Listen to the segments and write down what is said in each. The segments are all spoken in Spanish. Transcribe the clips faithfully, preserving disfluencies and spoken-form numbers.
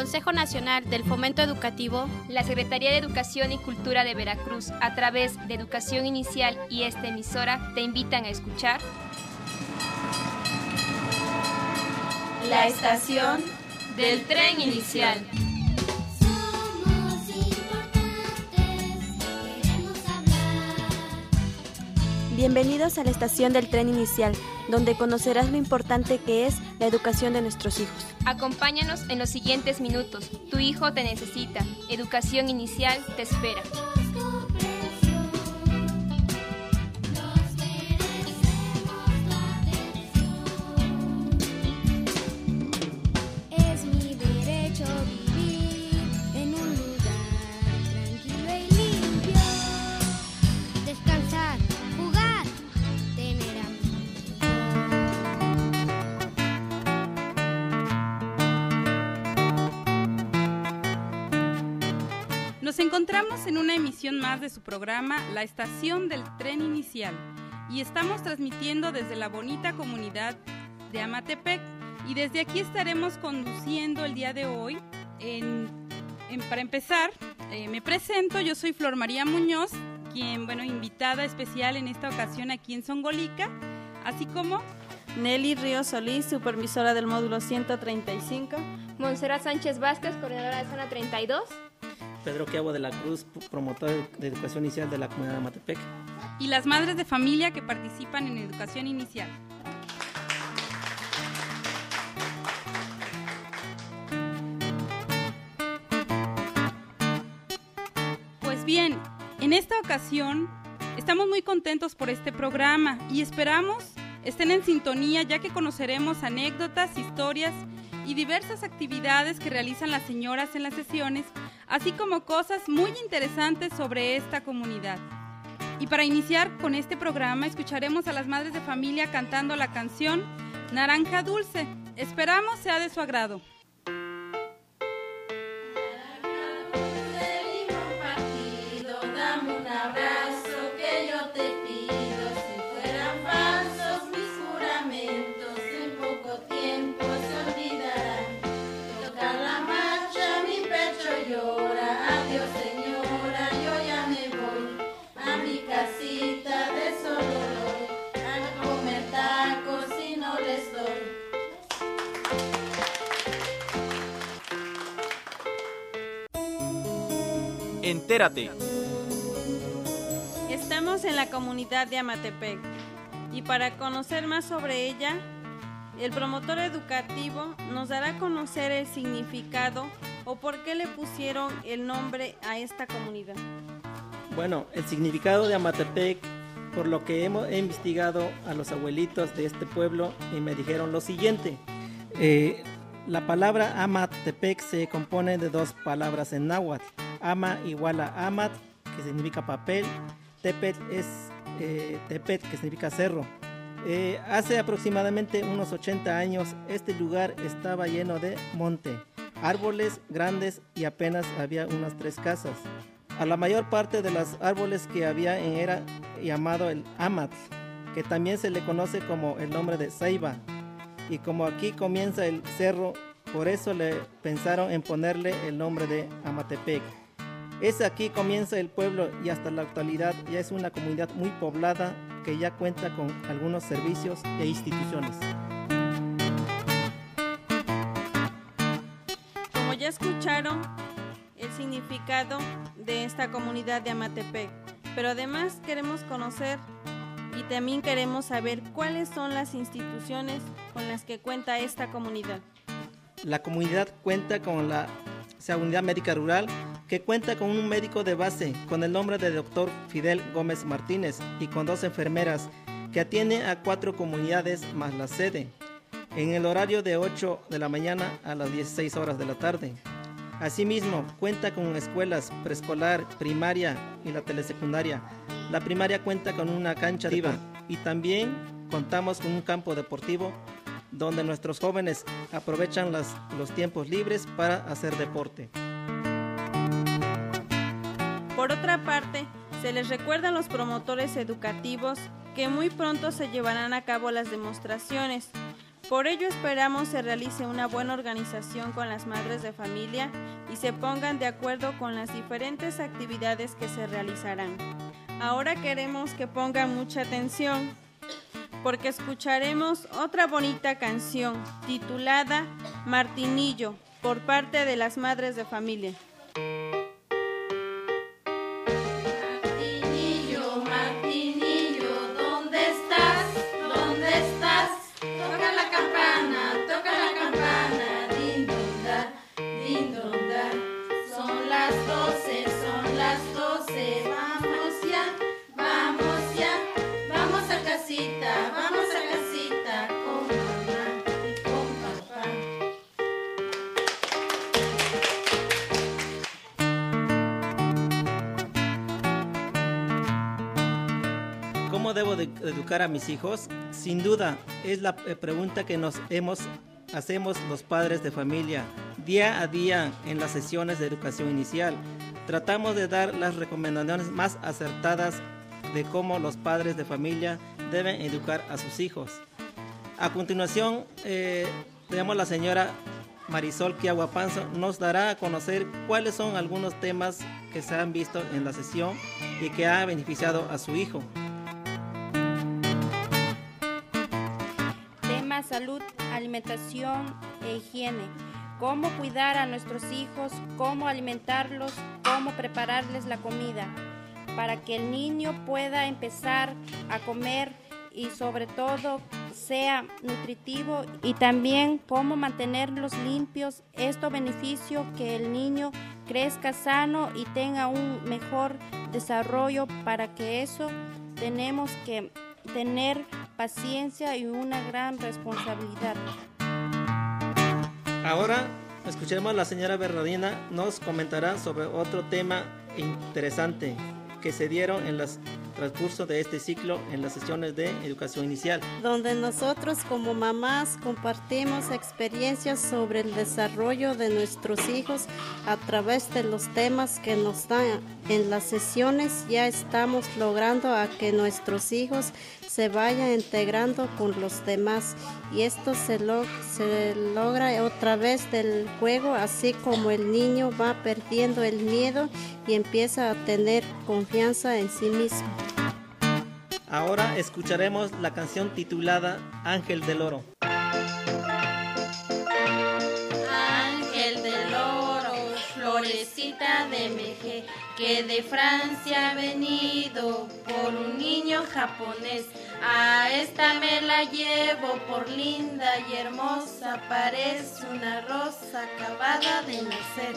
Consejo Nacional del Fomento Educativo, la Secretaría de Educación y Cultura de Veracruz, a través de Educación Inicial y esta emisora, te invitan a escuchar La Estación del Tren Inicial. Bienvenidos a la Estación del Tren Inicial, donde conocerás lo importante que es la educación de nuestros hijos. Acompáñanos en los siguientes minutos. Tu hijo te necesita. Educación Inicial te espera. Es mi derecho vivir en un lugar tranquilo y limpio. Descansar, jugar, tener amigos. Nos encontramos en una emisión más de su programa La Estación del Tren Inicial y estamos transmitiendo desde la bonita comunidad de Amatepec, y desde aquí estaremos conduciendo el día de hoy. En, en, para empezar, eh, me presento, yo soy Flor María Muñoz, quien, bueno, invitada especial en esta ocasión aquí en Songolica, así como Nelly Ríos Solís, supervisora del módulo ciento treinta y cinco. Montserrat Sánchez Vázquez, coordinadora de zona treinta y dos. Pedro Quiabo de la Cruz, promotor de educación inicial de la comunidad de Amatepec. Y las madres de familia que participan en educación inicial. Pues bien, en esta ocasión estamos muy contentos por este programa y esperamos estén en sintonía, ya que conoceremos anécdotas, historias y diversas actividades que realizan las señoras en las sesiones, así como cosas muy interesantes sobre esta comunidad. Y para iniciar con este programa, escucharemos a las madres de familia cantando la canción Naranja Dulce. Esperamos sea de su agrado. Entérate. Estamos en la comunidad de Amatepec y para conocer más sobre ella, el promotor educativo nos dará a conocer el significado o por qué le pusieron el nombre a esta comunidad. Bueno, el significado de Amatepec, por lo que hemos he investigado a los abuelitos de este pueblo y me dijeron lo siguiente. Eh, la palabra Amatepec se compone de dos palabras en náhuatl. Ama igual a Amat, que significa papel. Tepet es eh, Tepet, que significa cerro. Eh, hace aproximadamente unos ochenta años este lugar estaba lleno de monte, árboles grandes y apenas había unas tres casas. A la mayor parte de los árboles que había era llamado el Amatl, que también se le conoce como el nombre de Ceiba. Y como aquí comienza el cerro, por eso le pensaron en ponerle el nombre de Amatepec. Es aquí comienza el pueblo y hasta la actualidad ya es una comunidad muy poblada que ya cuenta con algunos servicios e instituciones. Como ya escucharon el significado de esta comunidad de Amatepec, pero además queremos conocer y también queremos saber cuáles son las instituciones con las que cuenta esta comunidad. La comunidad cuenta con la Unidad Médica Rural, que cuenta con un médico de base con el nombre de doctor Fidel Gómez Martínez y con dos enfermeras que atiende a cuatro comunidades más la sede, en el horario de ocho de la mañana a las dieciséis horas de la tarde. Asimismo, cuenta con escuelas preescolar, primaria y la telesecundaria. La primaria cuenta con una cancha deportiva y también contamos con un campo deportivo donde nuestros jóvenes aprovechan las, los tiempos libres para hacer deporte. Por otra parte, se les recuerda a los promotores educativos que muy pronto se llevarán a cabo las demostraciones, Por ello esperamos se realice una buena organización con las madres de familia y se pongan de acuerdo con las diferentes actividades que se realizarán. Ahora queremos que pongan mucha atención porque escucharemos otra bonita canción titulada Martinillo por parte de las madres de familia. Martinillo, Martinillo, ¿dónde estás? ¿Dónde estás? Toca la campana, toca la campana, din don da, din don da. Son las doce, son las doce, vamos ya, vamos ya, vamos a casita, vamos a casita con mamá y con papá. ¿Cómo debo de educar a mis hijos? Sin duda, es la pregunta que nos hemos, hacemos los padres de familia día a día en las sesiones de educación inicial. Tratamos de dar las recomendaciones más acertadas de cómo los padres de familia deben educar a sus hijos. A continuación, eh, tenemos la señora Marisol Quiahuapanzo nos dará a conocer cuáles son algunos temas que se han visto en la sesión y que ha beneficiado a su hijo. Tema salud, alimentación e higiene. Cómo cuidar a nuestros hijos, cómo alimentarlos, cómo prepararles la comida para que el niño pueda empezar a comer y sobre todo sea nutritivo, y también cómo mantenerlos limpios. Esto beneficio que el niño crezca sano y tenga un mejor desarrollo. Para que eso tenemos que tener paciencia y una gran responsabilidad. Ahora escuchemos a la señora Bernardina, nos comentará sobre otro tema interesante que se dieron en el transcurso de este ciclo en las sesiones de educación inicial, donde nosotros como mamás compartimos experiencias sobre el desarrollo de nuestros hijos a través de los temas que nos dan en las sesiones. Ya estamos logrando a que nuestros hijos se vayan integrando con los demás, y esto se, lo, se logra otra vez del juego, así como el niño va perdiendo el miedo y empieza a tener confianza en sí mismo. Ahora escucharemos la canción titulada Ángel del Oro. Ángel del oro, florecita de Meje, que de Francia ha venido por un niño japonés. A esta me la llevo por linda y hermosa, parece una rosa acabada de nacer.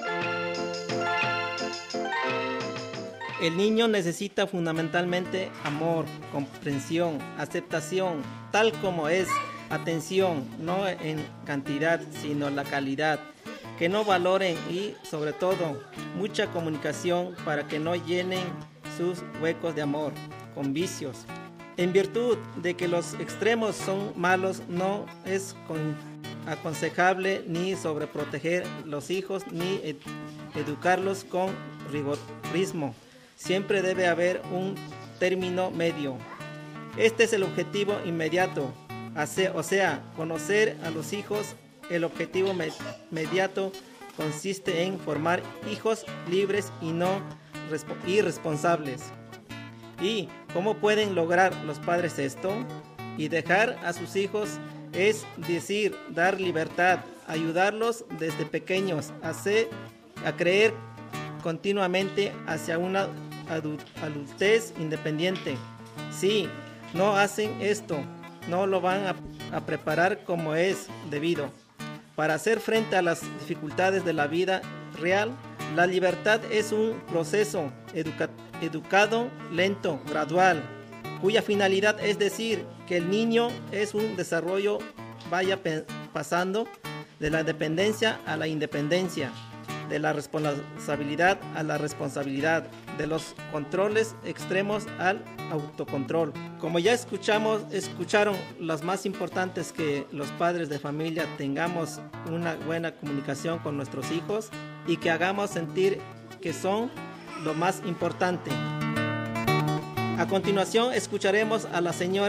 El niño necesita fundamentalmente amor, comprensión, aceptación, tal como es, atención, no en cantidad, sino la calidad, que no valoren y, sobre todo, mucha comunicación para que no llenen sus huecos de amor con vicios. En virtud de que los extremos son malos, no es con, aconsejable ni sobreproteger los hijos ni ed, educarlos con rigorismo. Siempre debe haber un término medio. Este es el objetivo inmediato, o sea, conocer a los hijos. El objetivo me- inmediato consiste en formar hijos libres y no resp- irresponsables. ¿Y cómo pueden lograr los padres esto? Y dejar a sus hijos, es decir, dar libertad, ayudarlos desde pequeños a, ser, a creer continuamente hacia una adultez independiente. Si no hacen esto, no lo van a, a preparar como es debido. Para hacer frente a las dificultades de la vida real, la libertad es un proceso educa- educado, lento, gradual, cuya finalidad es decir, que el niño es un desarrollo vaya pe- pasando de la dependencia a la independencia, de la responsabilidad a la responsabilidad, de los controles extremos al autocontrol. Como ya escuchamos, escucharon las más importantes, que los padres de familia tengamos una buena comunicación con nuestros hijos y que hagamos sentir que son lo más importante. A continuación escucharemos a la señora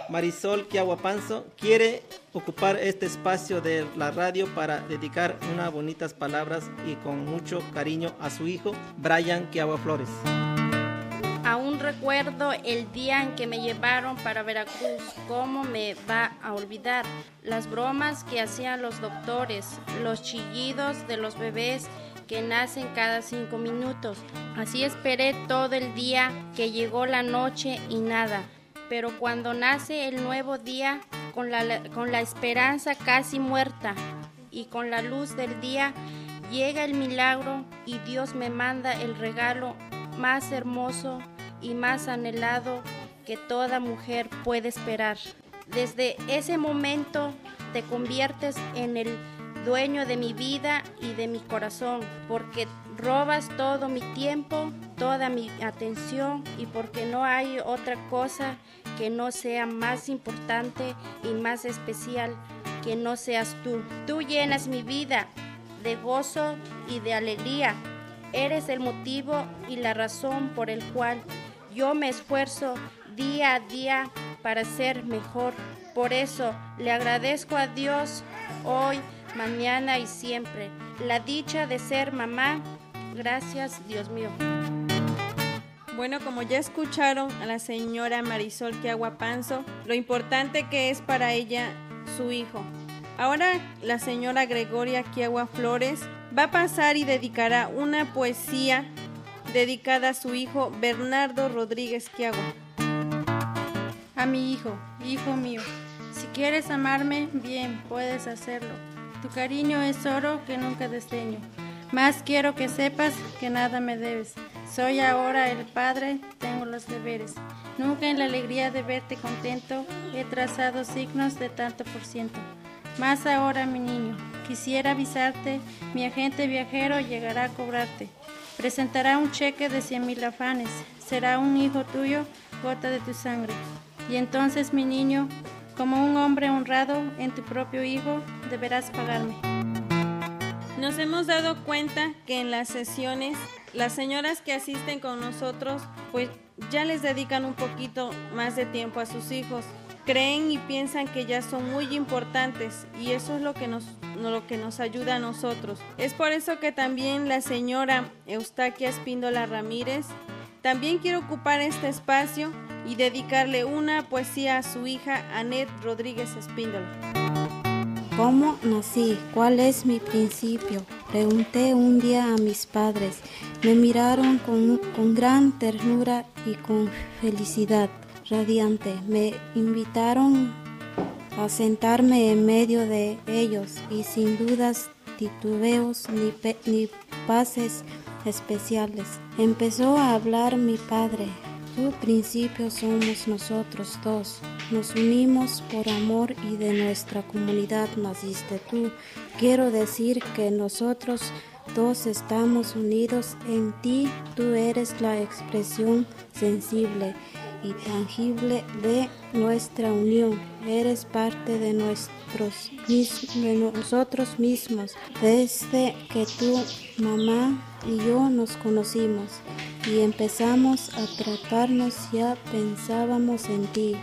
Marisol Quiahuapanzo quiere ocupar este espacio de la radio para dedicar unas bonitas palabras y con mucho cariño a su hijo, Brian Quiahua Flores. Aún recuerdo el día en que me llevaron para Veracruz. ¿Cómo me va a olvidar? Las bromas que hacían los doctores, los chillidos de los bebés que nacen cada cinco minutos. Así esperé todo el día, que llegó la noche y nada. Pero cuando nace el nuevo día, con la, con la esperanza casi muerta y con la luz del día, llega el milagro y Dios me manda el regalo más hermoso y más anhelado que toda mujer puede esperar. Desde ese momento te conviertes en el dueño de mi vida y de mi corazón, porque robas todo mi tiempo, toda mi atención, y porque no hay otra cosa que no sea más importante y más especial que no seas tú. Tú llenas mi vida de gozo y de alegría. Eres el motivo y la razón por el cual yo me esfuerzo día a día para ser mejor. Por eso le agradezco a Dios hoy, mañana y siempre la dicha de ser mamá. Gracias, Dios mío. Bueno, como ya escucharon a la señora Marisol Quiahuapanzo, lo importante que es para ella su hijo. Ahora la señora Gregoria Quiahua Flores va a pasar y dedicará una poesía dedicada a su hijo Bernardo Rodríguez Quiahua. A mi hijo, hijo mío, si quieres amarme, bien, puedes hacerlo. Tu cariño es oro que nunca desdeño. Más quiero que sepas que nada me debes. Soy ahora el padre, tengo los deberes. Nunca en la alegría de verte contento he trazado signos de tanto por ciento. Más ahora, mi niño, quisiera avisarte, mi agente viajero llegará a cobrarte. Presentará un cheque de cien mil afanes. Será un hijo tuyo, gota de tu sangre. Y entonces, mi niño, como un hombre honrado en tu propio hijo, deberás pagarme. Nos hemos dado cuenta que en las sesiones, las señoras que asisten con nosotros, pues ya les dedican un poquito más de tiempo a sus hijos. Creen y piensan que ya son muy importantes y eso es lo que nos, lo que nos ayuda a nosotros. Es por eso que también la señora Eustaquia Espíndola Ramírez también quiere ocupar este espacio y dedicarle una poesía a su hija Anet Rodríguez Espíndola. ¿Cómo nací? ¿Cuál es mi principio? Pregunté un día a mis padres. Me miraron con, con gran ternura y con felicidad radiante. Me invitaron a sentarme en medio de ellos y sin dudas, titubeos ni, pe- ni pases especiales. Empezó a hablar mi padre. Tu principio somos nosotros dos. Nos unimos por amor y de nuestra comunidad naciste tú. Quiero decir que nosotros dos estamos unidos en ti. Tú eres la expresión sensible y tangible de nuestra unión. Eres parte de, nuestros, de nosotros mismos. Desde que tu mamá y yo nos conocimos y empezamos a tratarnos, ya pensábamos en ti.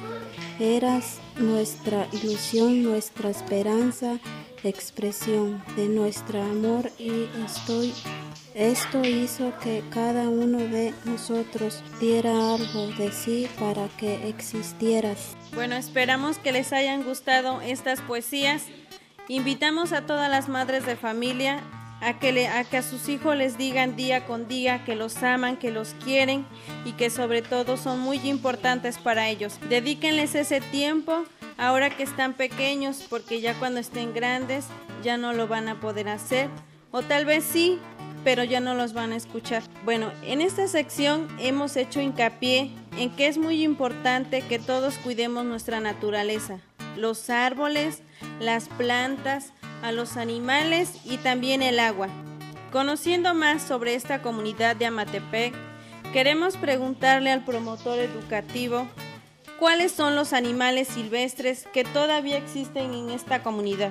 Eras nuestra ilusión, nuestra esperanza, expresión de nuestro amor y estoy, esto hizo que cada uno de nosotros diera algo de sí para que existieras. Bueno, esperamos que les hayan gustado estas poesías. Invitamos a todas las madres de familia a que, le, a que a sus hijos les digan día con día que los aman, que los quieren y que sobre todo son muy importantes para ellos. Dedíquenles ese tiempo ahora que están pequeños, porque ya cuando estén grandes ya no lo van a poder hacer, o tal vez sí, pero ya no los van a escuchar. Bueno, en esta sección hemos hecho hincapié en que es muy importante que todos cuidemos nuestra naturaleza, los árboles, las plantas, a los animales y también el agua. Conociendo más sobre esta comunidad de Amatepec, queremos preguntarle al promotor educativo cuáles son los animales silvestres que todavía existen en esta comunidad.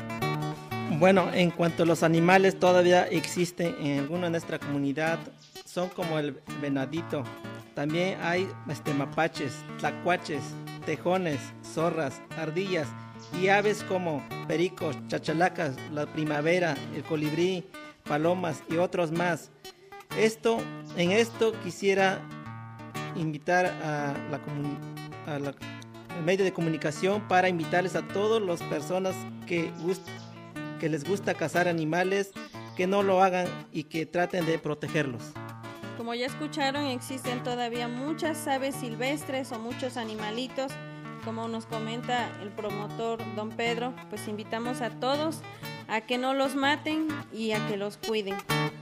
Bueno, en cuanto a los animales todavía existen en alguna de nuestra comunidad, son como el venadito. También hay este, mapaches, tlacuaches, tejones, zorras, ardillas y aves como pericos, chachalacas, la primavera, el colibrí, palomas y otros más. Esto, en esto quisiera invitar a la, a la el medio de comunicación para invitarles a todas las personas que, gust, que les gusta cazar animales, que no lo hagan y que traten de protegerlos. Como ya escucharon, existen todavía muchas aves silvestres o muchos animalitos, como nos comenta el promotor don Pedro, pues invitamos a todos a que no los maten y a que los cuiden.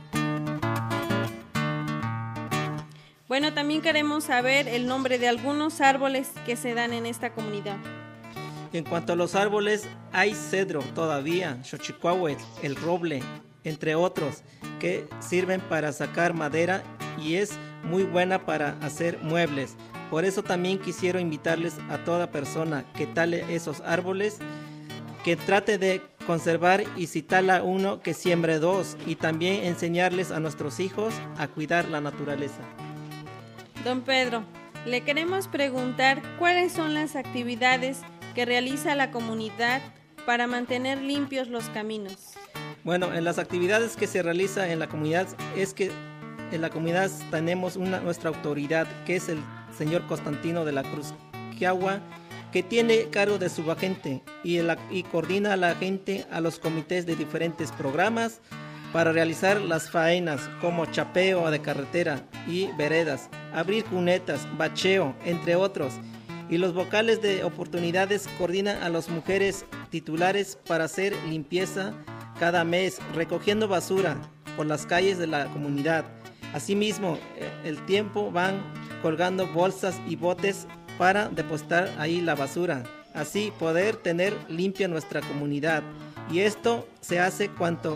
Bueno, también queremos saber el nombre de algunos árboles que se dan en esta comunidad. En cuanto a los árboles, hay cedro todavía, xochicuahuetl, el roble, entre otros, que sirven para sacar madera y es muy buena para hacer muebles. Por eso también quisiera invitarles a toda persona que tale esos árboles, que trate de conservar, y si tala uno, que siembre dos, y también enseñarles a nuestros hijos a cuidar la naturaleza. Don Pedro, le queremos preguntar cuáles son las actividades que realiza la comunidad para mantener limpios los caminos. Bueno, en las actividades que se realiza en la comunidad es que en la comunidad tenemos una, nuestra autoridad, que es el señor Constantino de la Cruz Quiagua, que tiene cargo de su gente y, la, y coordina a la gente a los comités de diferentes programas para realizar las faenas como chapeo de carretera y veredas, abrir cunetas, bacheo, entre otros. Y los vocales de oportunidades coordinan a las mujeres titulares para hacer limpieza cada mes, recogiendo basura por las calles de la comunidad. Asimismo, el tiempo van colgando bolsas y botes para depositar ahí la basura, así poder tener limpia nuestra comunidad. Y esto se hace cuanto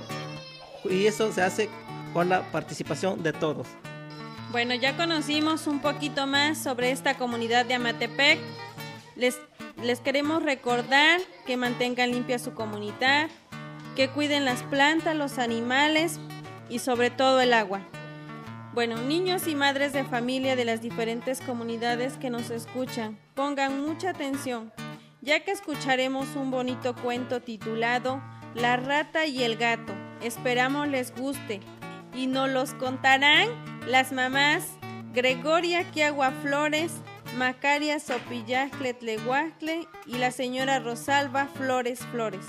y eso se hace con la participación de todos. Bueno, ya conocimos un poquito más sobre esta comunidad de Amatepec. Les, les queremos recordar que mantengan limpia su comunidad, que cuiden las plantas, los animales y sobre todo el agua. Bueno, niños y madres de familia de las diferentes comunidades que nos escuchan, pongan mucha atención, ya que escucharemos un bonito cuento titulado La rata y el gato. Esperamos les guste y nos los contarán las mamás Gregoria Quiagua Flores, Macaria Sopillacle Tlehuacle y la señora Rosalba Flores Flores.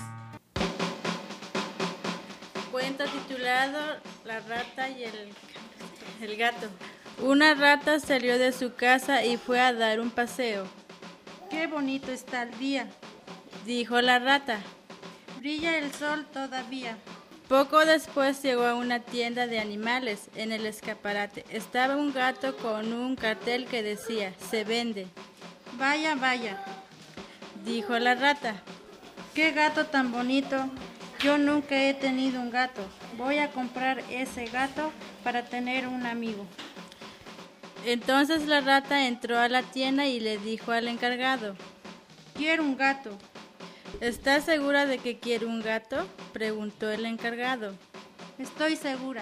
Cuento titulado La rata y el, el gato. Una rata salió de su casa y fue a dar un paseo. ¡Qué bonito está el día!, dijo la rata. Brilla el sol todavía. Poco después llegó a una tienda de animales. En el escaparate estaba un gato con un cartel que decía, se vende. Vaya, vaya, dijo la rata. ¡Qué gato tan bonito! Yo nunca he tenido un gato. Voy a comprar ese gato para tener un amigo. Entonces la rata entró a la tienda y le dijo al encargado, quiero un gato. ¿Estás segura de que quiere un gato?, preguntó el encargado. Estoy segura,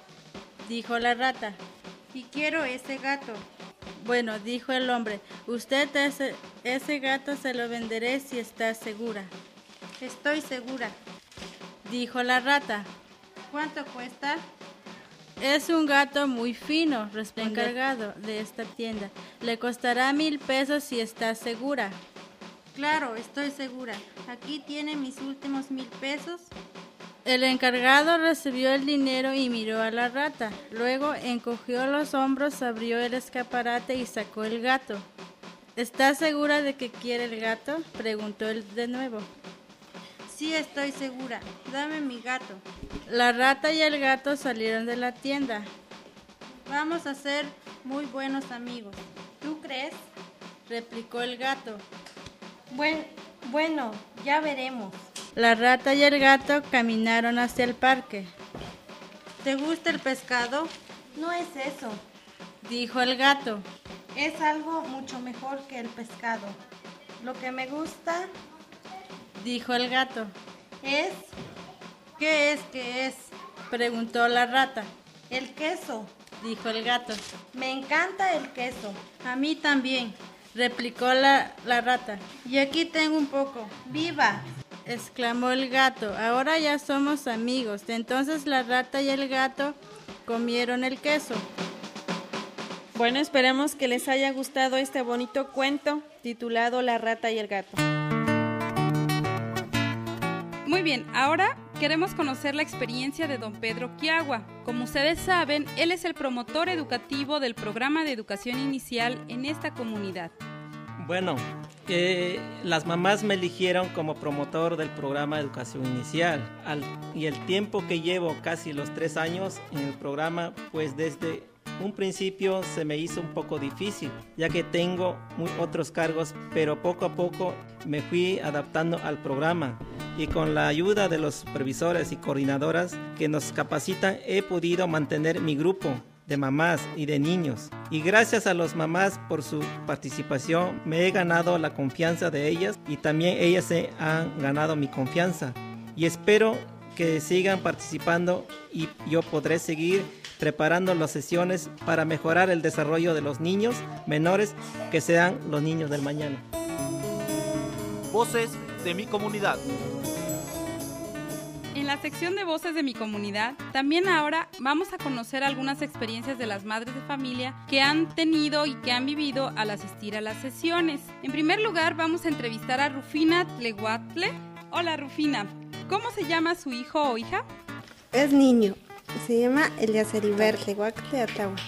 dijo la rata. Y quiero ese gato. Bueno, dijo el hombre, usted ese, ese gato se lo venderé si está segura. Estoy segura, dijo la rata. ¿Cuánto cuesta? Es un gato muy fino, respondió el encargado de esta tienda. Le costará mil pesos si está segura. Claro, estoy segura. Aquí tiene mis últimos mil pesos. El encargado recibió el dinero y miró a la rata. Luego encogió los hombros, abrió el escaparate y sacó el gato. ¿Está segura de que quiere el gato?, preguntó él de nuevo. Sí, estoy segura. Dame mi gato. La rata y el gato salieron de la tienda. Vamos a ser muy buenos amigos. ¿Tú crees?, replicó el gato. Bueno, bueno, ya veremos. La rata y el gato caminaron hacia el parque. ¿Te gusta el pescado? No es eso, dijo el gato. Es algo mucho mejor que el pescado. Lo que me gusta, dijo el gato, es... ¿Qué es? ¿Qué es?, preguntó la rata. El queso. dijo el gato. Me encanta el queso. A mí también, replicó la, la rata. Y aquí tengo un poco. ¡Viva!, exclamó el gato. Ahora ya somos amigos. Entonces la rata y el gato comieron el queso. Bueno, esperamos que les haya gustado este bonito cuento titulado La rata y el gato. Muy bien, ahora queremos conocer la experiencia de don Pedro Quiagua. Como ustedes saben, él es el promotor educativo del programa de educación inicial en esta comunidad. Bueno, eh, las mamás me eligieron como promotor del programa de educación inicial. Al, y el tiempo que llevo, casi los tres años en el programa, pues desde un principio se me hizo un poco difícil, ya que tengo muy otros cargos, pero poco a poco me fui adaptando al programa. Y con la ayuda de los supervisores y coordinadoras que nos capacitan, he podido mantener mi grupo de mamás y de niños. Y gracias a las mamás por su participación, me he ganado la confianza de ellas y también ellas se han ganado mi confianza. Y espero que sigan participando y yo podré seguir preparando las sesiones para mejorar el desarrollo de los niños menores que sean los niños del mañana. Voces de mi comunidad. En la sección de Voces de mi comunidad, también ahora vamos a conocer algunas experiencias de las madres de familia que han tenido y que han vivido al asistir a las sesiones. En primer lugar, vamos a entrevistar a Rufina Tlehuatle. Hola Rufina, ¿cómo se llama su hijo o hija? Es niño, se llama Eliaseriber Tlehuatle Atahua.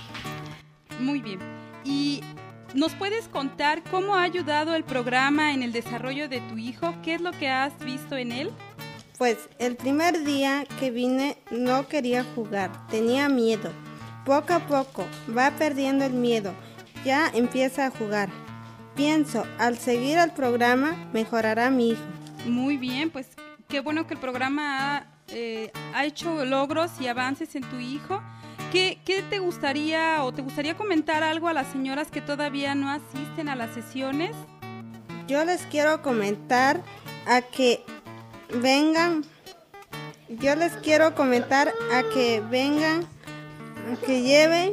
Muy bien, y ¿nos puedes contar cómo ha ayudado el programa en el desarrollo de tu hijo? ¿Qué es lo que has visto en él? Pues el primer día que vine no quería jugar, tenía miedo. Poco a poco va perdiendo el miedo, ya empieza a jugar. Pienso, al seguir el programa mejorará mi hijo. Muy bien, pues qué bueno que el programa ha, eh, ha hecho logros y avances en tu hijo. ¿Qué, ¿Qué te gustaría o te gustaría comentar algo a las señoras que todavía no asisten a las sesiones? Yo les quiero comentar a que vengan, yo les quiero comentar a que vengan, a que lleven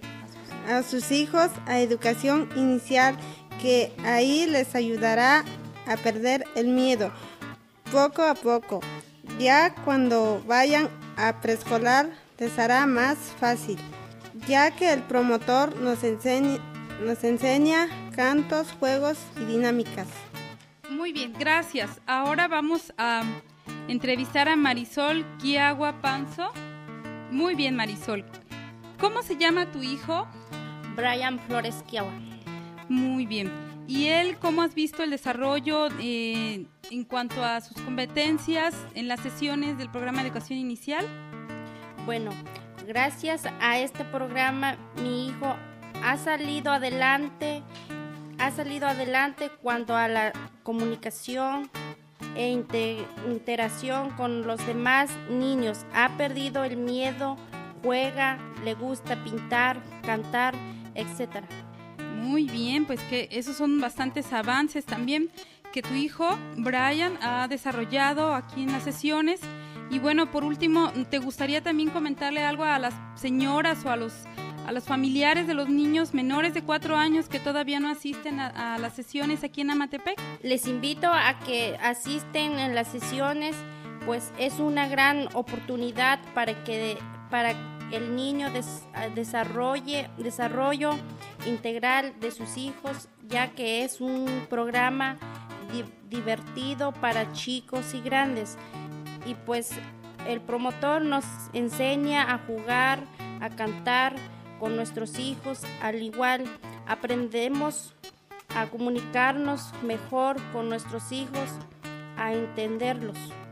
a sus hijos a educación inicial, que ahí les ayudará a perder el miedo poco a poco. Ya cuando vayan a preescolar les hará más fácil, ya que el promotor nos enseña, nos enseña cantos, juegos y dinámicas. Muy bien, gracias. Ahora vamos a entrevistar a Marisol Quiagua Panzo. Muy bien, Marisol. ¿Cómo se llama tu hijo? Brian Flores Quiagua. Muy bien. ¿Y él cómo has visto el desarrollo eh, en cuanto a sus competencias en las sesiones del programa de educación inicial? Bueno, gracias a este programa mi hijo ha salido adelante, ha salido adelante cuanto a la comunicación e inter- interacción con los demás niños. Ha perdido el miedo, juega, le gusta pintar, cantar, etcétera. Muy bien, pues que esos son bastantes avances también que tu hijo Brian ha desarrollado aquí en las sesiones. Y bueno, por último, ¿te gustaría también comentarle algo a las señoras o a los, a los familiares de los niños menores de cuatro años que todavía no asisten a, a las sesiones aquí en Amatepec? Les invito a que asisten en las sesiones, pues es una gran oportunidad para que para el niño des, desarrolle desarrollo integral de sus hijos, ya que es un programa di, divertido para chicos y grandes. Y pues el promotor nos enseña a jugar, a cantar con nuestros hijos, al igual aprendemos a comunicarnos mejor con nuestros hijos, a entenderlos.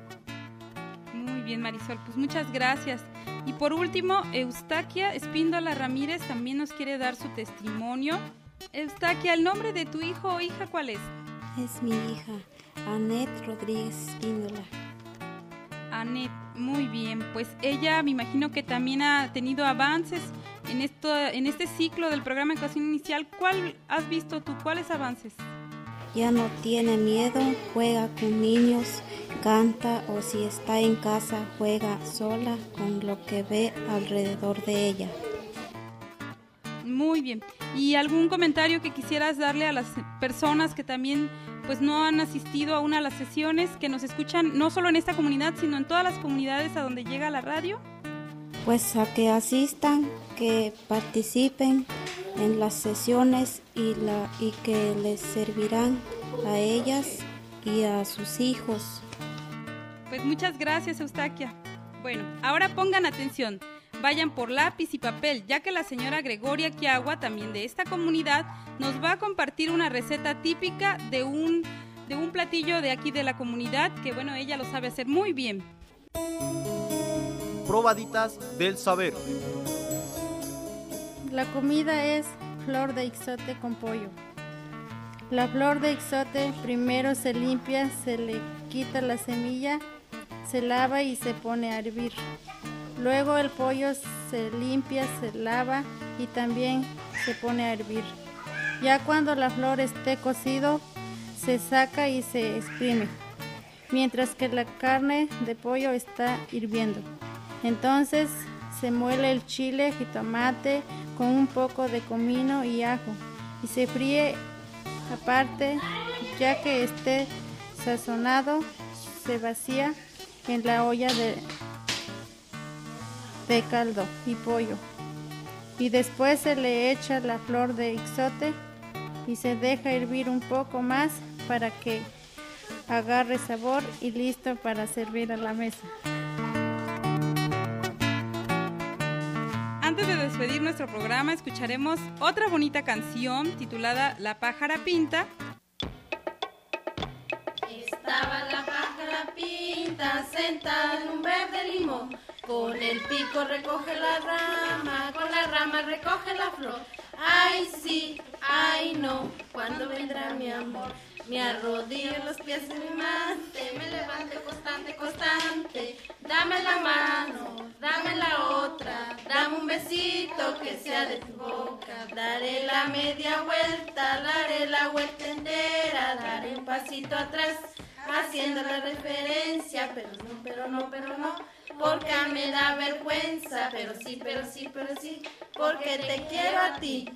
Muy bien, Marisol, pues muchas gracias. Y por último, Eustaquia Espíndola Ramírez también nos quiere dar su testimonio. Eustaquia, ¿el nombre de tu hijo o hija cuál es? Es mi hija, Anet Rodríguez Espíndola. Anet, muy bien, pues ella me imagino que también ha tenido avances en esto, en este ciclo del programa de educación inicial. ¿Cuál has visto tú? ¿Cuáles avances? Ya no tiene miedo, juega con niños, canta o si está en casa juega sola con lo que ve alrededor de ella. muy bien. ¿Y algún comentario que quisieras darle a las personas que también pues no han asistido a una de las sesiones, que nos escuchan no solo en esta comunidad, sino en todas las comunidades a donde llega la radio? Pues a que asistan, que participen en las sesiones y, la, y que les servirán a ellas y a sus hijos. Pues muchas gracias, Eustaquia. Bueno, ahora pongan atención, vayan por lápiz y papel, ya que la señora Gregoria Quiagua, también de esta comunidad, nos va a compartir una receta típica de un, de un platillo de aquí de la comunidad, que bueno, ella lo sabe hacer muy bien. Probaditas del saber. La comida es flor de ixote con pollo. La flor de ixote primero se limpia, se le quita la semilla, se lava y se pone a hervir. Luego el pollo se limpia, se lava y también se pone a hervir. Ya cuando la flor esté cocido, se saca y se exprime, mientras que la carne de pollo está hirviendo. Entonces se muele el chile, jitomate con un poco de comino y ajo y se fríe aparte. Ya que esté sazonado, se vacía en la olla de, de caldo y pollo y después se le echa la flor de ixote y se deja hervir un poco más para que agarre sabor y listo para servir a la mesa. Antes de despedir nuestro programa, escucharemos otra bonita canción titulada La pájara pinta. Estaba la pájara pinta sentada en un verde limón, con el pico recoge la rama, con la rama recoge la flor. Ay sí, ay no, ¿cuándo vendrá mi amor? Me arrodillo en los pies de mi amante, me levanto constante, constante. Dame la mano, dame la otra, dame un besito que sea de tu boca. Daré la media vuelta, daré la vuelta entera, daré un pasito atrás, haciendo la referencia, pero no, pero no, pero no, porque me da vergüenza, pero sí, pero sí, pero sí, porque te quiero a ti.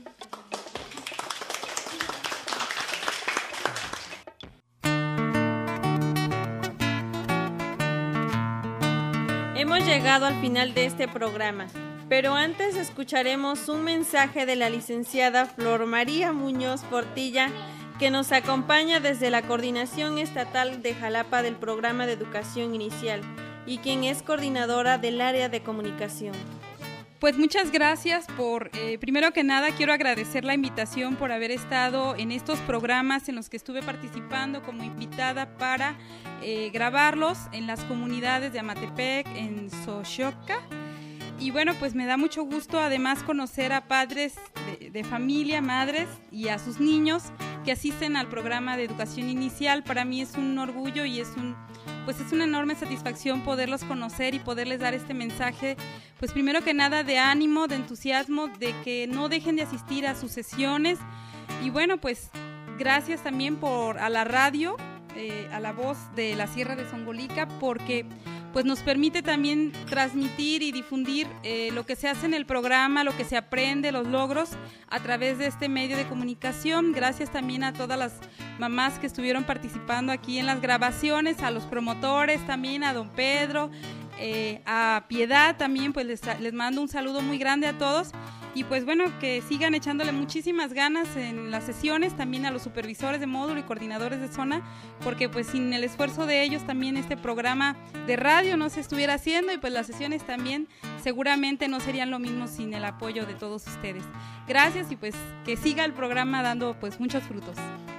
Hemos llegado al final de este programa, pero antes escucharemos un mensaje de la licenciada Flor María Muñoz Portilla, que nos acompaña desde la Coordinación Estatal de Jalapa del Programa de Educación Inicial y quien es coordinadora del área de comunicación. Pues muchas gracias por, eh, primero que nada quiero agradecer la invitación por haber estado en estos programas en los que estuve participando como invitada para eh, grabarlos en las comunidades de Amatepec, en Xochioca. Y bueno, pues me da mucho gusto además conocer a padres de, de familia, madres y a sus niños que asisten al programa de educación inicial. Para mí es un orgullo y es un pues es una enorme satisfacción poderlos conocer y poderles dar este mensaje, pues primero que nada de ánimo, de entusiasmo, de que no dejen de asistir a sus sesiones. Y bueno, pues gracias también por a la radio, eh, a la voz de la Sierra de Zongolica, porque pues nos permite también transmitir y difundir eh, lo que se hace en el programa, lo que se aprende, los logros a través de este medio de comunicación. Gracias también a todas las mamás que estuvieron participando aquí en las grabaciones, a los promotores también, a don Pedro, eh, a Piedad también, pues les, les mando un saludo muy grande a todos. Y pues bueno, que sigan echándole muchísimas ganas en las sesiones, también a los supervisores de módulo y coordinadores de zona, porque pues sin el esfuerzo de ellos también este programa de radio no se estuviera haciendo y pues las sesiones también seguramente no serían lo mismo sin el apoyo de todos ustedes. Gracias y pues que siga el programa dando pues muchos frutos.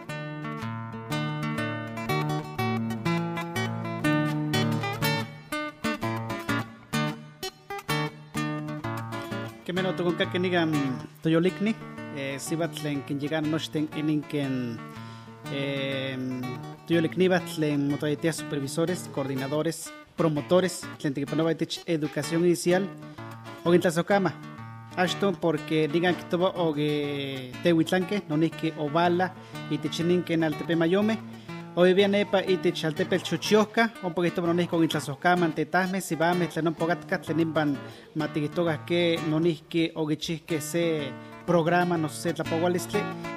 Que menos toco que nigan toyolikni, sibatlen que llegan nochten eninken toyolikni batlen motoyetia supervisores, coordinadores, promotores, tlen que panovaitich educación inicial, o en Tlazocama. Ashton porque digan que todo o que tehuitlanque, no ni que obala y te chinin que en Altepe Mayome. Hoy viene epa y te chaltepe el chuchiosca, un poquito no ni con Tlazocama, ante tasme, si va, me tlenon pogatka, tlenimban matiguitogas que no ni que o que se programa, no sé, Tlapahualistli.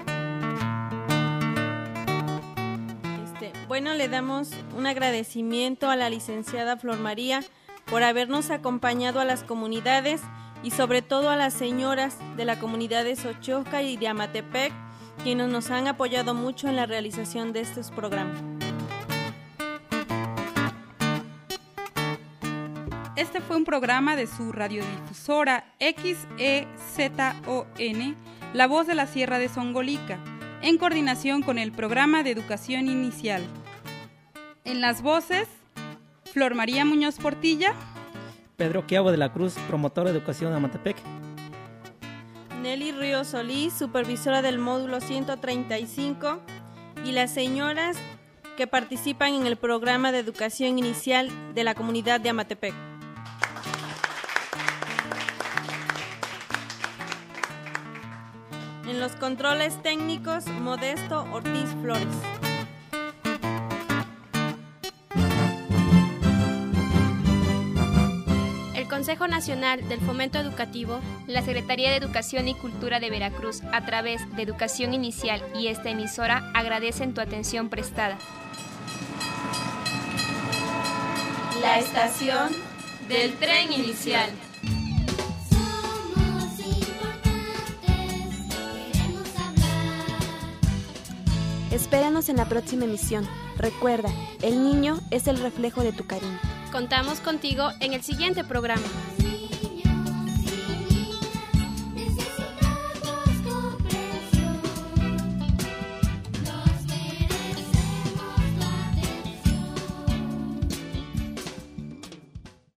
Este, bueno, le damos un agradecimiento a la licenciada Flor María por habernos acompañado a las comunidades y sobre todo a las señoras de la comunidad de Xochioca y de Amatepec, quienes nos han apoyado mucho en la realización de estos programas. Este fue un programa de su radiodifusora X E Z O N, La Voz de la Sierra de Zongolica, en coordinación con el Programa de Educación Inicial. En las voces, Flor María Muñoz Portilla, Pedro Quiabo de la Cruz, promotor de educación de Amatepec. Nelly Ríos Solís, supervisora del módulo ciento treinta y cinco, y las señoras que participan en el programa de educación inicial de la comunidad de Amatepec. En los controles técnicos, Modesto Ortiz Flores. El Consejo Nacional del Fomento Educativo, la Secretaría de Educación y Cultura de Veracruz, a través de Educación Inicial y esta emisora, agradecen tu atención prestada. La estación del tren inicial. Somos importantes, queremos hablar. Espéranos en la próxima emisión. Recuerda, el niño es el reflejo de tu cariño. Contamos contigo en el siguiente programa.